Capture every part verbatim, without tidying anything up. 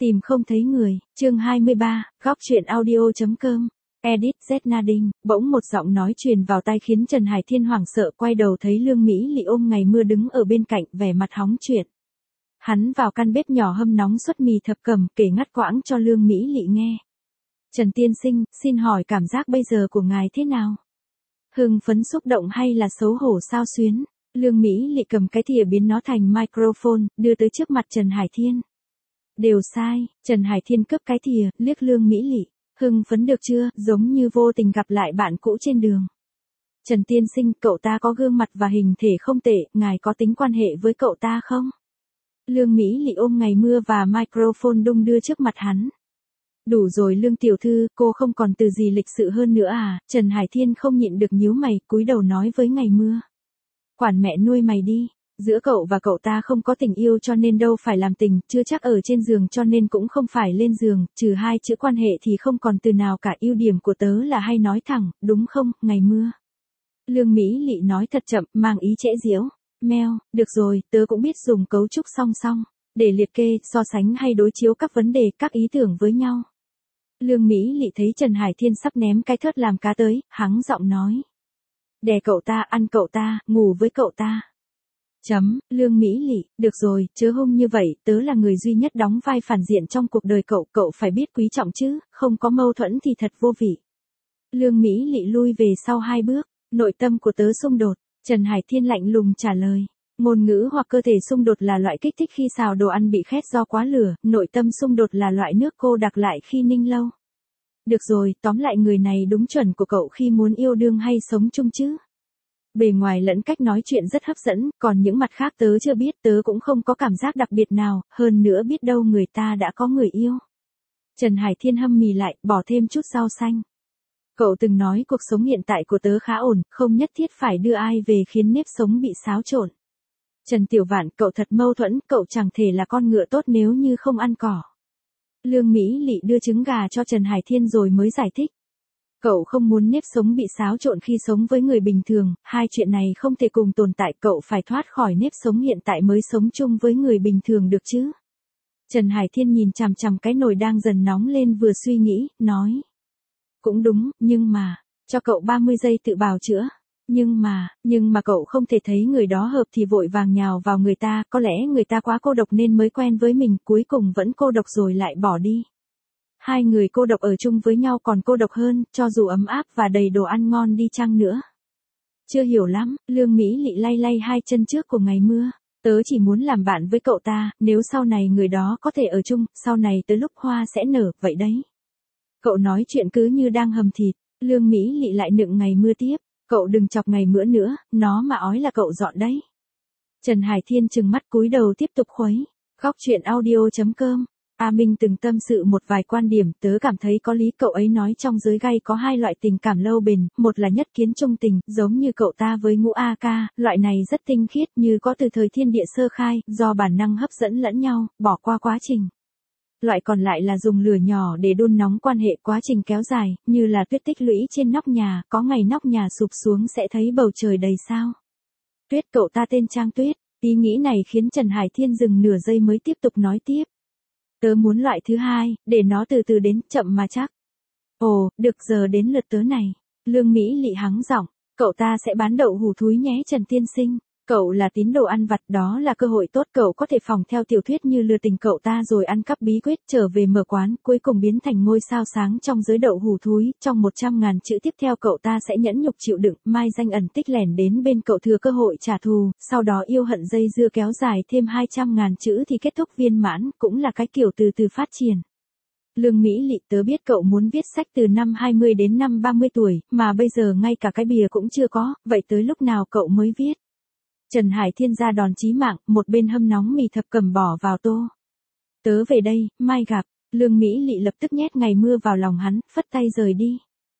Tìm không thấy người, chương hai mươi ba, góc chuyện audio.com, edit Z Nadine, bỗng một giọng nói truyền vào tai khiến Trần Hải Thiên hoảng sợ quay đầu thấy Lương Mỹ Lị ôm Ngày Mưa đứng ở bên cạnh vẻ mặt hóng chuyện. Hắn vào căn bếp nhỏ hâm nóng suất mì thập cẩm kể ngắt quãng cho Lương Mỹ Lị nghe. Trần tiên sinh, xin hỏi cảm giác bây giờ của ngài thế nào? Hưng phấn xúc động hay là xấu hổ xao xuyến? Lương Mỹ Lị cầm cái thìa biến nó thành microphone, đưa tới trước mặt Trần Hải Thiên. Đều sai, Trần Hải Thiên cướp cái thìa, liếc Lương Mỹ Lị, hưng phấn được chưa, giống như vô tình gặp lại bạn cũ trên đường. Trần tiên sinh, cậu ta có gương mặt và hình thể không tệ, ngài có tính quan hệ với cậu ta không? Lương Mỹ Lị ôm Ngày Mưa và microphone đung đưa trước mặt hắn. Đủ rồi Lương tiểu thư, cô không còn từ gì lịch sự hơn nữa à? Trần Hải Thiên không nhịn được nhíu mày, cúi đầu nói với Ngày Mưa. Quản mẹ nuôi mày đi. Giữa cậu và cậu ta không có tình yêu cho nên đâu phải làm tình, chưa chắc ở trên giường cho nên cũng không phải lên giường, trừ hai chữ quan hệ thì không còn từ nào cả. Ưu điểm của tớ là hay nói thẳng, đúng không, Ngày Mưa? Lương Mỹ Lị nói thật chậm, mang ý trễ giễu. Meo, được rồi, tớ cũng biết dùng cấu trúc song song, để liệt kê, so sánh hay đối chiếu các vấn đề, các ý tưởng với nhau. Lương Mỹ Lị thấy Trần Hải Thiên sắp ném cái thớt làm cá tới, hắng giọng nói. Đè cậu ta, ăn cậu ta, ngủ với cậu ta. Chấm, Lương Mỹ Lị, được rồi, chớ hung như vậy, tớ là người duy nhất đóng vai phản diện trong cuộc đời cậu, cậu phải biết quý trọng chứ, không có mâu thuẫn thì thật vô vị. Lương Mỹ Lị lui về sau hai bước, nội tâm của tớ xung đột, Trần Hải Thiên lạnh lùng trả lời. Ngôn ngữ hoặc cơ thể xung đột là loại kích thích khi xào đồ ăn bị khét do quá lửa, nội tâm xung đột là loại nước cô đặc lại khi ninh lâu. Được rồi, tóm lại người này đúng chuẩn của cậu khi muốn yêu đương hay sống chung chứ. Bề ngoài lẫn cách nói chuyện rất hấp dẫn, còn những mặt khác tớ chưa biết, tớ cũng không có cảm giác đặc biệt nào, hơn nữa biết đâu người ta đã có người yêu. Trần Hải Thiên hâm mì lại, bỏ thêm chút rau xanh. Cậu từng nói cuộc sống hiện tại của tớ khá ổn, không nhất thiết phải đưa ai về khiến nếp sống bị xáo trộn. Trần Tiểu Vạn, cậu thật mâu thuẫn, cậu chẳng thể là con ngựa tốt nếu như không ăn cỏ. Lương Mỹ Lị đưa trứng gà cho Trần Hải Thiên rồi mới giải thích. Cậu không muốn nếp sống bị xáo trộn khi sống với người bình thường, hai chuyện này không thể cùng tồn tại, cậu phải thoát khỏi nếp sống hiện tại mới sống chung với người bình thường được chứ. Trần Hải Thiên nhìn chằm chằm cái nồi đang dần nóng lên vừa suy nghĩ, nói. Cũng đúng, nhưng mà, cho cậu ba mươi giây tự bào chữa. Nhưng mà, nhưng mà cậu không thể thấy người đó hợp thì vội vàng nhào vào người ta, có lẽ người ta quá cô độc nên mới quen với mình, cuối cùng vẫn cô độc rồi lại bỏ đi. Hai người cô độc ở chung với nhau còn cô độc hơn, cho dù ấm áp và đầy đồ ăn ngon đi chăng nữa. Chưa hiểu lắm, Lương Mỹ Lị lay lay hai chân trước của Ngày Mưa. Tớ chỉ muốn làm bạn với cậu ta, nếu sau này người đó có thể ở chung, sau này tới lúc hoa sẽ nở, vậy đấy. Cậu nói chuyện cứ như đang hầm thịt, Lương Mỹ Lị lại nựng Ngày Mưa tiếp. Cậu đừng chọc Ngày Mưa nữa, nó mà ói là cậu dọn đấy. Trần Hải Thiên trừng mắt cúi đầu tiếp tục khuấy. Góc chuyện audio.com. A Minh từng tâm sự một vài quan điểm, tớ cảm thấy có lý. Cậu ấy nói trong giới gay có hai loại tình cảm lâu bền, một là nhất kiến trung tình, giống như cậu ta với Ngũ A Ca, loại này rất tinh khiết như có từ thời thiên địa sơ khai, do bản năng hấp dẫn lẫn nhau, bỏ qua quá trình. Loại còn lại là dùng lửa nhỏ để đun nóng quan hệ, quá trình kéo dài, như là tuyết tích lũy trên nóc nhà, có ngày nóc nhà sụp xuống sẽ thấy bầu trời đầy sao. Tuyết, cậu ta tên Trang Tuyết, ý nghĩ này khiến Trần Hải Thiên dừng nửa giây mới tiếp tục nói tiếp. Tớ muốn loại thứ hai, để nó từ từ đến, chậm mà chắc. Ồ, được, giờ đến lượt tớ này. Lương Mỹ Lị hắng giọng, cậu ta sẽ bán đậu hủ thúi nhé Trần tiên sinh. Cậu là tín đồ ăn vặt, đó là cơ hội tốt, cậu có thể phòng theo tiểu thuyết như lừa tình cậu ta rồi ăn cắp bí quyết trở về mở quán, cuối cùng biến thành ngôi sao sáng trong giới đậu hủ thúi, trong một trăm ngàn chữ tiếp theo cậu ta sẽ nhẫn nhục chịu đựng, mai danh ẩn tích lẻn đến bên cậu thừa cơ hội trả thù, sau đó yêu hận dây dưa kéo dài thêm hai trăm ngàn chữ thì kết thúc viên mãn, cũng là cái kiểu từ từ phát triển. Lương Mỹ Lị, tớ biết cậu muốn viết sách từ năm hai mươi đến năm ba mươi tuổi, mà bây giờ ngay cả cái bìa cũng chưa có, vậy tới lúc nào cậu mới viết? Trần Hải Thiên ra đòn chí mạng, một bên hâm nóng mì thập cẩm bỏ vào tô. Tớ về đây, mai gặp. Lương Mỹ Lị lập tức nhét Ngày Mưa vào lòng hắn, phất tay rời đi.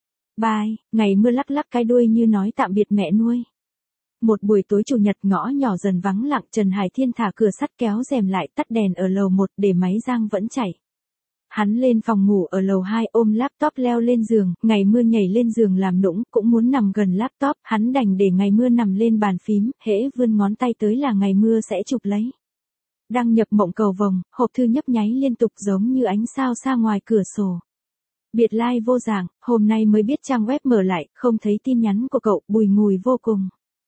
Bye, Ngày Mưa lắc lắc cái đuôi như nói tạm biệt mẹ nuôi. Một buổi tối chủ nhật ngõ nhỏ dần vắng lặng, Trần Hải Thiên thả cửa sắt kéo rèm lại, tắt đèn ở lầu một để máy rang vẫn chạy. Hắn lên phòng ngủ ở lầu hai ôm laptop leo lên giường, Ngày Mưa nhảy lên giường làm nũng, cũng muốn nằm gần laptop, hắn đành để Ngày Mưa nằm lên bàn phím, hễ vươn ngón tay tới là Ngày Mưa sẽ chụp lấy. đăng nhập mộng cầu vồng, hộp thư nhấp nháy liên tục giống như ánh sao xa ngoài cửa sổ. Biệt lai vô dạng, hôm nay mới biết trang web mở lại, không thấy tin nhắn của cậu, bùi ngùi vô cùng.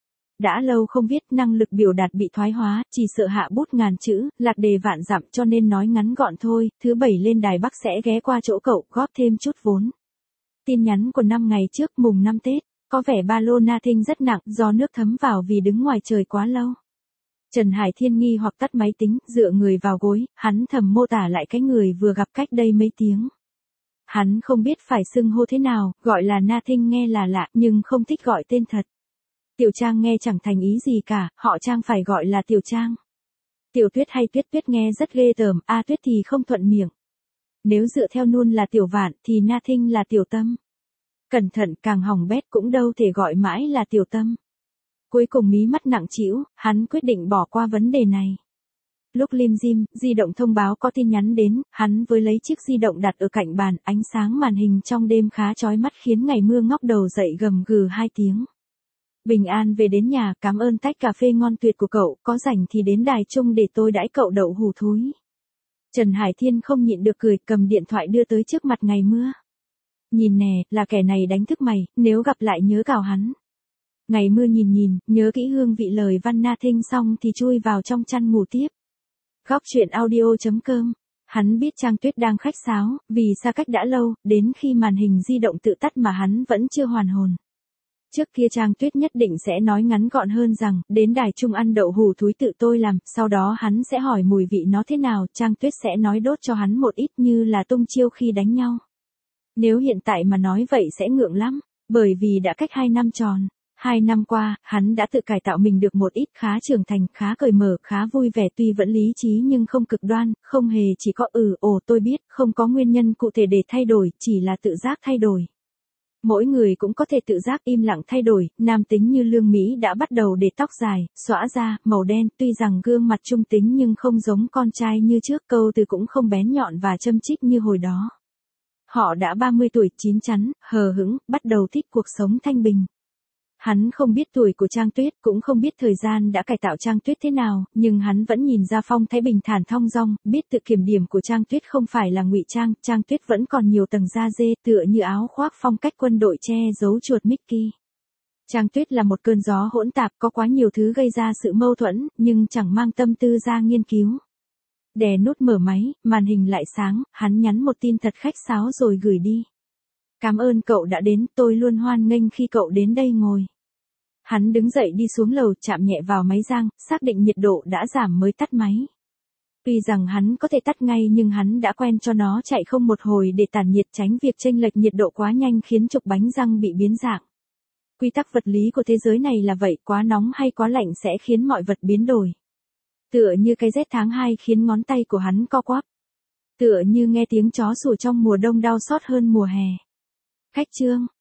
Đã lâu không viết, năng lực biểu đạt bị thoái hóa, chỉ sợ hạ bút ngàn chữ, lạc đề vạn dặm cho nên nói ngắn gọn thôi, thứ bảy lên Đài Bắc sẽ ghé qua chỗ cậu, góp thêm chút vốn. Tin nhắn của năm ngày trước mùng năm Tết, có vẻ ba lô Nothing rất nặng, do nước thấm vào vì đứng ngoài trời quá lâu. Trần Hải Thiên nghi hoặc tắt máy tính, dựa người vào gối, hắn thầm mô tả lại cái người vừa gặp cách đây mấy tiếng. Hắn không biết phải xưng hô thế nào, gọi là Nothing nghe là lạ, nhưng không thích gọi tên thật. Tiểu Trang nghe chẳng thành ý gì cả, họ Trang phải gọi là Tiểu Trang. Tiểu Tuyết hay Tuyết Tuyết nghe rất ghê tởm, A Tuyết thì không thuận miệng. Nếu dựa theo Nun là Tiểu Vạn thì Nothing là Tiểu Tâm. Cẩn thận càng hỏng bét cũng đâu thể gọi mãi là Tiểu Tâm. Cuối cùng mí mắt nặng trĩu, hắn quyết định bỏ qua vấn đề này. Lúc lim dim, di động thông báo có tin nhắn đến, hắn với lấy chiếc di động đặt ở cạnh bàn, ánh sáng màn hình trong đêm khá chói mắt khiến Ngày Mưa ngóc đầu dậy gầm gừ hai tiếng. Bình an về đến nhà, cảm ơn tách cà phê ngon tuyệt của cậu, có rảnh thì đến Đài Trung để tôi đãi cậu đậu hủ thúi. Trần Hải Thiên không nhịn được cười, cầm điện thoại đưa tới trước mặt Ngày Mưa. Nhìn nè, là kẻ này đánh thức mày, nếu gặp lại nhớ cào hắn. Ngày Mưa nhìn nhìn, nhớ kỹ hương vị lời văn Nothing xong thì chui vào trong chăn ngủ tiếp. Góc truyện audio chấm com. Hắn biết Trang Tuyết đang khách sáo, vì xa cách đã lâu, đến khi màn hình di động tự tắt mà hắn vẫn chưa hoàn hồn. Trước kia Trang Tuyết nhất định sẽ nói ngắn gọn hơn rằng, đến Đài Trung ăn đậu hủ thúi tự tôi làm, sau đó hắn sẽ hỏi mùi vị nó thế nào, Trang Tuyết sẽ nói đốt cho hắn một ít như là tung chiêu khi đánh nhau. Nếu hiện tại mà nói vậy sẽ ngượng lắm, bởi vì đã cách hai năm tròn. Hai năm qua, hắn đã tự cải tạo mình được một ít, khá trưởng thành, khá cởi mở, khá vui vẻ, tuy vẫn lý trí nhưng không cực đoan, không hề chỉ có ừ, ồ tôi biết, không có nguyên nhân cụ thể để thay đổi, chỉ là tự giác thay đổi. Mỗi người cũng có thể tự giác im lặng thay đổi, nam tính như Lương Mỹ đã bắt đầu để tóc dài, xõa ra, màu đen, tuy rằng gương mặt trung tính nhưng không giống con trai như trước, câu từ cũng không bén nhọn và châm chích như hồi đó. Họ đã ba mươi tuổi, chín chắn, hờ hững, bắt đầu thích cuộc sống thanh bình. Hắn không biết tuổi của Trang Tuyết, cũng không biết thời gian đã cải tạo Trang Tuyết thế nào, nhưng hắn vẫn nhìn ra phong thái bình thản thong dong, biết tự kiểm điểm của Trang Tuyết không phải là ngụy trang, Trang Tuyết vẫn còn nhiều tầng da dê, tựa như áo khoác phong cách quân đội che giấu chuột Mickey. Trang Tuyết là một cơn gió hỗn tạp, có quá nhiều thứ gây ra sự mâu thuẫn, nhưng chẳng mang tâm tư ra nghiên cứu. Đè nút mở máy, màn hình lại sáng, hắn nhắn một tin thật khách sáo rồi gửi đi. Cảm ơn cậu đã đến, tôi luôn hoan nghênh khi cậu đến đây ngồi. Hắn đứng dậy đi xuống lầu, chạm nhẹ vào máy rang, xác định nhiệt độ đã giảm mới tắt máy. Tuy rằng hắn có thể tắt ngay nhưng hắn đã quen cho nó chạy không một hồi để tản nhiệt, tránh việc chênh lệch nhiệt độ quá nhanh khiến trục bánh răng bị biến dạng. Quy tắc vật lý của thế giới này là vậy, quá nóng hay quá lạnh sẽ khiến mọi vật biến đổi. Tựa như cái rét tháng hai khiến ngón tay của hắn co quắp. Tựa như nghe tiếng chó sủa trong mùa đông đau xót hơn mùa hè. Khách trương,